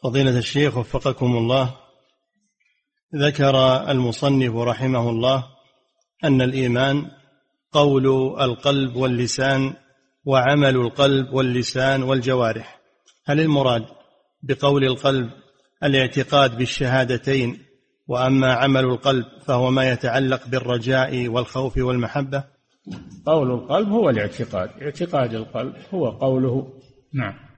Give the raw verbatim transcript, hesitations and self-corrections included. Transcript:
فضيلة الشيخ وفقكم الله، ذكر المصنف رحمه الله أن الإيمان قول القلب واللسان وعمل القلب واللسان والجوارح. هل المراد بقول القلب الاعتقاد بالشهادتين، وأما عمل القلب فهو ما يتعلق بالرجاء والخوف والمحبة؟ قول القلب هو الاعتقاد، اعتقاد القلب هو قوله. نعم.